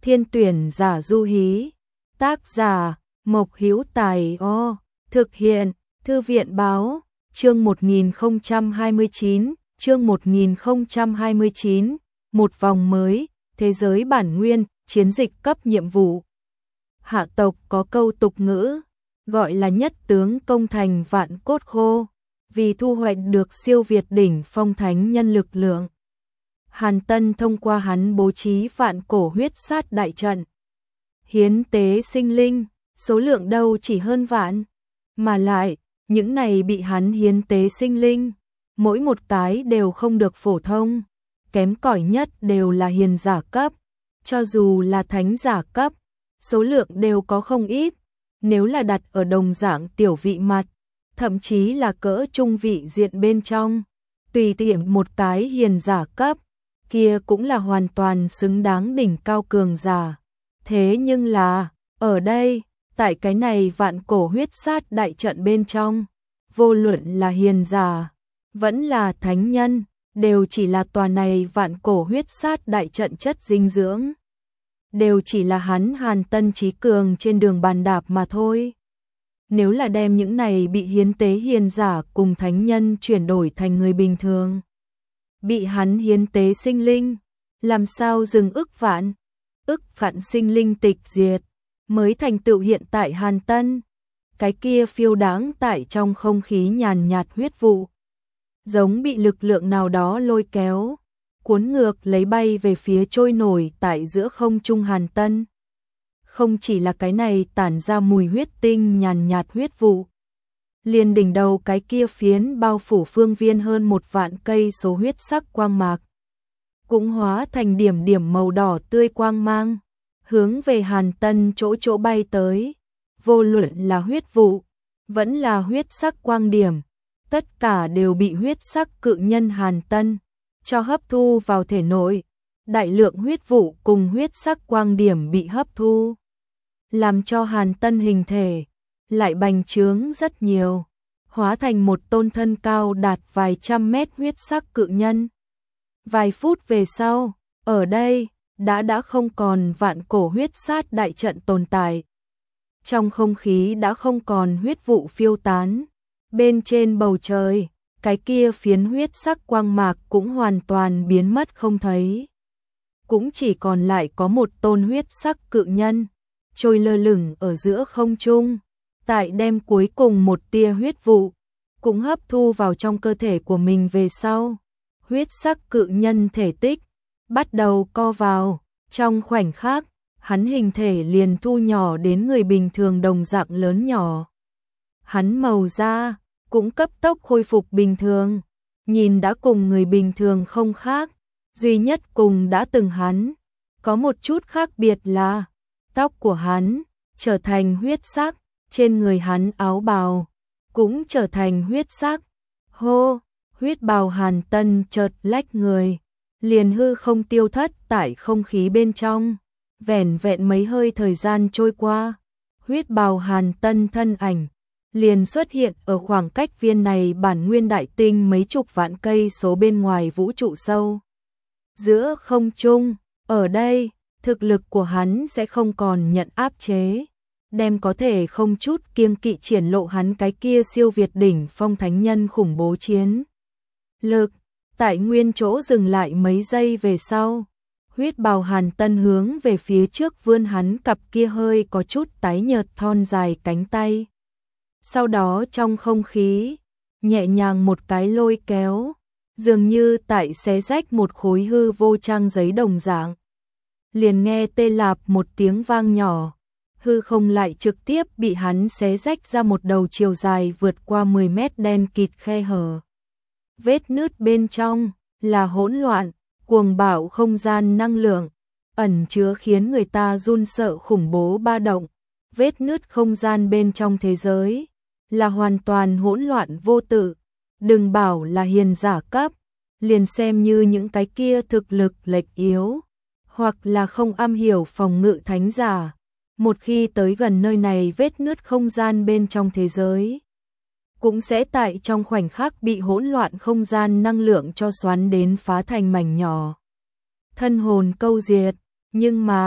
Thiên tuyển giả du hí. Tác giả Mộc Hữu Tài. Thực hiện Thư viện báo. Chương 1029, chương 1029, một vòng mới, thế giới bản nguyên, chiến dịch cấp nhiệm vụ. Hạ tộc có câu tục ngữ, gọi là nhất tướng công thành vạn cốt khô, vì thu hoạch được siêu việt đỉnh phong thánh nhân lực lượng. Hàn Tân thông qua hắn bố trí vạn cổ huyết sát đại trận. Hiến tế sinh linh, số lượng đâu chỉ hơn vạn, mà lại, những này bị hắn hiến tế sinh linh, mỗi một cái đều không được phổ thông, kém cỏi nhất đều là hiền giả cấp, cho dù là thánh giả cấp, số lượng đều có không ít, nếu là đặt ở đồng dạng tiểu vị mặt, thậm chí là cỡ trung vị diện bên trong, tùy tiện một cái hiền giả cấp, kia cũng là hoàn toàn xứng đáng đỉnh cao cường giả. Thế nhưng là, ở đây, tại cái này vạn cổ huyết sát đại trận bên trong, vô luận là hiền giả, vẫn là thánh nhân, đều chỉ là tòa này vạn cổ huyết sát đại trận chất dinh dưỡng. Đều chỉ là hắn Hàn Tân trí cường trên đường bàn đạp mà thôi. Nếu là đem những này bị hiến tế hiền giả cùng thánh nhân chuyển đổi thành người bình thường, bị hắn hiến tế sinh linh, làm sao dừng ức vạn sinh linh tịch diệt, mới thành tựu hiện tại Hàn Tân. Cái kia phiêu đáng tại trong không khí nhàn nhạt huyết vụ, giống bị lực lượng nào đó lôi kéo, cuốn ngược lấy bay về phía trôi nổi tại giữa không trung Hàn Tân. Không chỉ là cái này tản ra mùi huyết tinh nhàn nhạt huyết vụ, liền đỉnh đầu cái kia phiến bao phủ phương viên hơn 1 vạn cây số huyết sắc quang mạc, cũng hóa thành điểm điểm màu đỏ tươi quang mang, hướng về Hàn Tân chỗ bay tới. Vô luận là huyết vụ, vẫn là huyết sắc quang điểm, tất cả đều bị huyết sắc cự nhân Hàn Tân cho hấp thu vào thể nội. Đại lượng huyết vụ cùng huyết sắc quang điểm bị hấp thu, làm cho Hàn Tân hình thể lại bành trướng rất nhiều, hóa thành một tôn thân cao đạt vài trăm mét huyết sắc cự nhân. Vài phút về sau, ở đây đã không còn vạn cổ huyết sát đại trận tồn tại. Trong không khí đã không còn huyết vụ phiêu tán, bên trên bầu trời, cái kia phiến huyết sắc quang mạc cũng hoàn toàn biến mất không thấy. Cũng chỉ còn lại có một tôn huyết sắc cự nhân, trôi lơ lửng ở giữa không trung, tại đem cuối cùng một tia huyết vụ, cũng hấp thu vào trong cơ thể của mình về sau. Huyết sắc cự nhân thể tích, bắt đầu co vào, trong khoảnh khắc, hắn hình thể liền thu nhỏ đến người bình thường đồng dạng lớn nhỏ. Hắn màu da cũng cấp tốc khôi phục bình thường, nhìn đã cùng người bình thường không khác, duy nhất cùng đã từng hắn có một chút khác biệt là tóc của hắn trở thành huyết sắc, trên người hắn áo bào cũng trở thành huyết sắc. Hô, huyết bào Hàn Tân chợt lách người, liền hư không tiêu thất tại không khí bên trong. Vẻn vẹn mấy hơi thời gian trôi qua, huyết bào Hàn Tân thân ảnh liền xuất hiện ở khoảng cách viên này bản nguyên đại tinh mấy chục vạn cây số bên ngoài vũ trụ sâu. Giữa không trung, ở đây, thực lực của hắn sẽ không còn nhận áp chế, đem có thể không chút kiêng kỵ triển lộ hắn cái kia siêu việt đỉnh phong thánh nhân khủng bố chiến lực. Tại nguyên chỗ dừng lại mấy giây về sau, huyết bào Hàn Tân hướng về phía trước vươn hắn cặp kia hơi có chút tái nhợt thon dài cánh tay. Sau đó trong không khí, nhẹ nhàng một cái lôi kéo, dường như tại xé rách một khối hư vô trang giấy đồng dạng. Liền nghe tê lạp một tiếng vang nhỏ, hư không lại trực tiếp bị hắn xé rách ra một đầu chiều dài vượt qua 10 mét đen kịt khe hở. Vết nứt bên trong là hỗn loạn, cuồng bạo không gian năng lượng, ẩn chứa khiến người ta run sợ khủng bố ba động. Vết nứt không gian bên trong thế giới là hoàn toàn hỗn loạn vô tự, đừng bảo là hiền giả cấp, liền xem như những cái kia thực lực lệch yếu, hoặc là không am hiểu phòng ngự thánh giả, một khi tới gần nơi này vết nứt không gian bên trong thế giới, cũng sẽ tại trong khoảnh khắc bị hỗn loạn không gian năng lượng cho xoắn đến phá thành mảnh nhỏ. Thân hồn câu diệt, nhưng mà,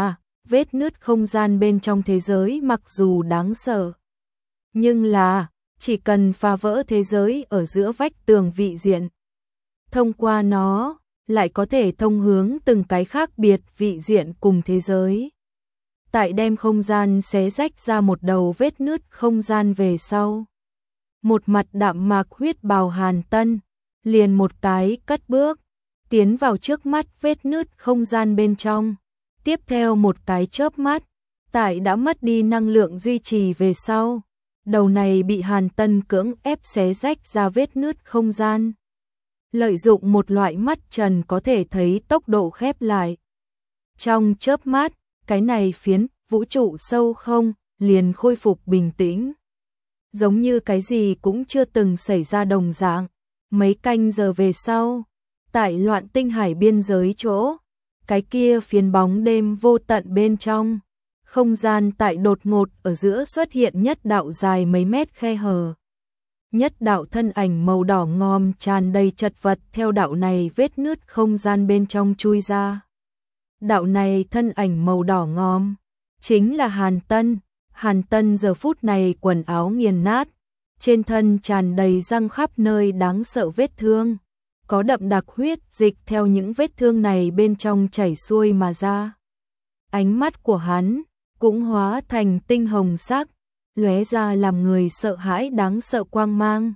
vết nứt không gian bên trong thế giới mặc dù đáng sợ, nhưng là chỉ cần phá vỡ thế giới ở giữa vách tường vị diện, thông qua nó lại có thể thông hướng từng cái khác biệt vị diện cùng thế giới. Tại đem không gian xé rách ra một đầu vết nứt không gian về sau, một mặt đạm mạc huyết bào Hàn Tân liền một cái cất bước tiến vào trước mắt vết nứt không gian bên trong. Tiếp theo một cái chớp mắt, tại đã mất đi năng lượng duy trì về sau, đầu này bị Hàn Tân cưỡng ép xé rách ra vết nứt không gian. Lợi dụng một loại mắt trần có thể thấy tốc độ khép lại. Trong chớp mắt, cái này phiến vũ trụ sâu không liền khôi phục bình tĩnh. Giống như cái gì cũng chưa từng xảy ra đồng dạng. Mấy canh giờ về sau, tại Loạn Tinh Hải biên giới chỗ, cái kia phiến bóng đêm vô tận bên trong, không gian tại đột ngột ở giữa xuất hiện nhất đạo dài mấy mét khe hở. Nhất đạo thân ảnh màu đỏ ngòm tràn đầy chật vật theo đạo này vết nứt không gian bên trong chui ra. Đạo này thân ảnh màu đỏ ngòm chính là Hàn Tân. Hàn Tân giờ phút này quần áo nghiền nát, trên thân tràn đầy răng khắp nơi đáng sợ vết thương, có đậm đặc huyết dịch theo những vết thương này bên trong chảy xuôi mà ra. Ánh mắt của hắn cũng hóa thành tinh hồng sắc, lóe ra làm người sợ hãi đáng sợ quang mang.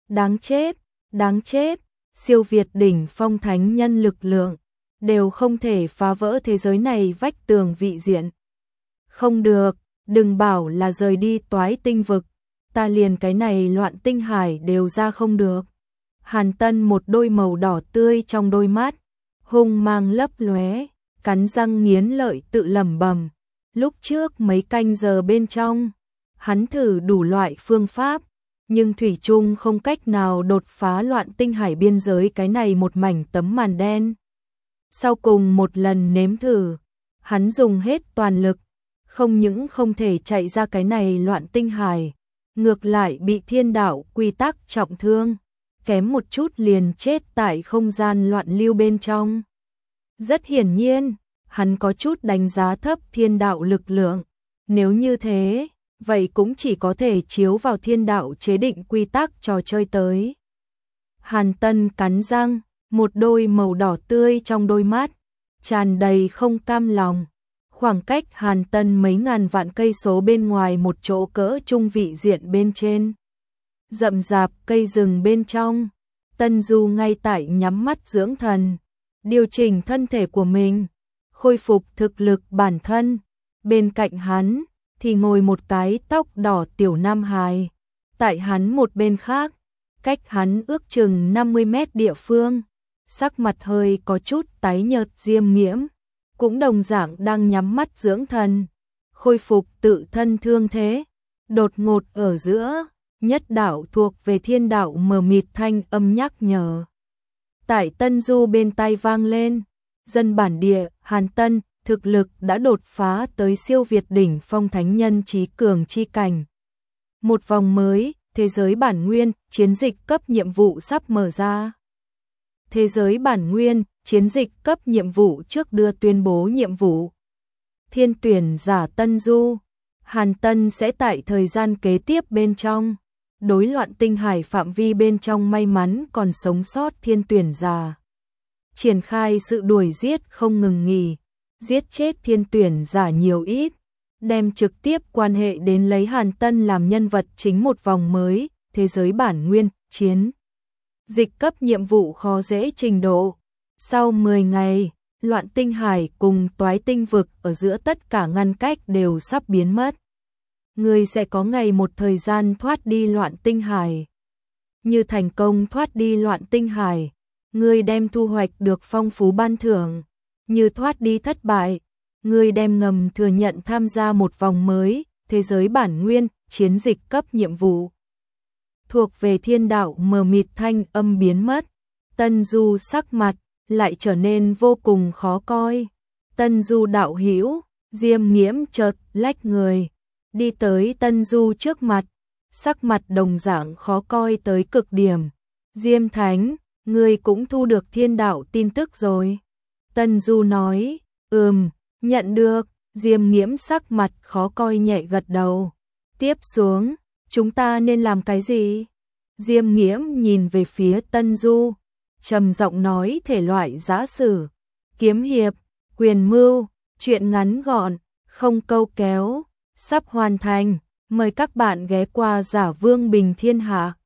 Đáng chết, siêu việt đỉnh phong thánh nhân lực lượng, đều không thể phá vỡ thế giới này vách tường vị diện. Không được, đừng bảo là rời đi Toái Tinh vực, ta liền cái này Loạn Tinh Hải đều ra không được. Hàn Tân một đôi màu đỏ tươi trong đôi mắt, hung mang lấp lóe, cắn răng nghiến lợi tự lẩm bẩm. Lúc trước mấy canh giờ bên trong, hắn thử đủ loại phương pháp, nhưng thủy chung không cách nào đột phá Loạn Tinh Hải biên giới cái này một mảnh tấm màn đen. Sau cùng một lần nếm thử, hắn dùng hết toàn lực, không những không thể chạy ra cái này Loạn Tinh Hải, ngược lại bị thiên đạo quy tắc trọng thương, kém một chút liền chết tại không gian loạn lưu bên trong. Rất hiển nhiên, hắn có chút đánh giá thấp thiên đạo lực lượng, nếu như thế, vậy cũng chỉ có thể chiếu vào thiên đạo chế định quy tắc trò chơi tới. Hàn Tân cắn răng, một đôi màu đỏ tươi trong đôi mắt, tràn đầy không cam lòng. Khoảng cách Hàn Tân mấy ngàn vạn cây số bên ngoài một chỗ cỡ trung vị diện bên trên. Rậm rạp cây rừng bên trong, Tân Du ngay tại nhắm mắt dưỡng thần, điều chỉnh thân thể của mình, khôi phục thực lực bản thân. Bên cạnh hắn thì ngồi một cái tóc đỏ tiểu nam hài. Tại hắn một bên khác, cách hắn ước chừng 50 mét địa phương, sắc mặt hơi có chút tái nhợt Diêm Nghiễm, cũng đồng dạng đang nhắm mắt dưỡng thần, khôi phục tự thân thương thế. Đột ngột ở giữa, nhất đạo thuộc về thiên đạo mờ mịt thanh âm nhắc nhở. Tại Tân Du bên tai vang lên, dân bản địa, Hàn Tân, thực lực đã đột phá tới siêu việt đỉnh phong thánh nhân trí cường chi cảnh. Một vòng mới, thế giới bản nguyên, chiến dịch cấp nhiệm vụ sắp mở ra. Thế giới bản nguyên, chiến dịch cấp nhiệm vụ trước đưa tuyên bố nhiệm vụ. Thiên tuyển giả Tân Du, Hàn Tân sẽ tại thời gian kế tiếp bên trong, đối Loạn Tinh Hải phạm vi bên trong may mắn còn sống sót thiên tuyển giả. Triển khai sự đuổi giết không ngừng nghỉ, giết chết thiên tuyển giả nhiều ít, đem trực tiếp quan hệ đến lấy Hàn Tân làm nhân vật chính một vòng mới, thế giới bản nguyên, chiến. Dịch cấp nhiệm vụ khó dễ trình độ. Sau 10 ngày, Loạn Tinh Hải cùng Toái Tinh vực ở giữa tất cả ngăn cách đều sắp biến mất. Người sẽ có ngày một thời gian thoát đi Loạn Tinh Hải. Như thành công thoát đi Loạn Tinh Hải, người đem thu hoạch được phong phú ban thưởng. Như thoát đi thất bại, người đem ngầm thừa nhận tham gia một vòng mới, thế giới bản nguyên, chiến dịch cấp nhiệm vụ. Thuộc về thiên đạo mờ mịt thanh âm biến mất, Tân Du sắc mặt lại trở nên vô cùng khó coi. Tân Du đạo hữu, Diêm Nghiễm chợt lách người, đi tới Tân Du trước mặt, sắc mặt đồng dạng khó coi tới cực điểm. Diêm Thánh, ngươi cũng thu được thiên đạo tin tức rồi. Tân Du nói, nhận được, Diêm Nghiễm sắc mặt khó coi nhẹ gật đầu. Tiếp xuống, chúng ta nên làm cái gì? Diêm Nghiễm nhìn về phía Tân Du, trầm giọng nói thể loại giã sử, kiếm hiệp, quyền mưu, truyện ngắn gọn, không câu kéo, sắp hoàn thành. Mời các bạn ghé qua Giả Vương Bình Thiên Hạ.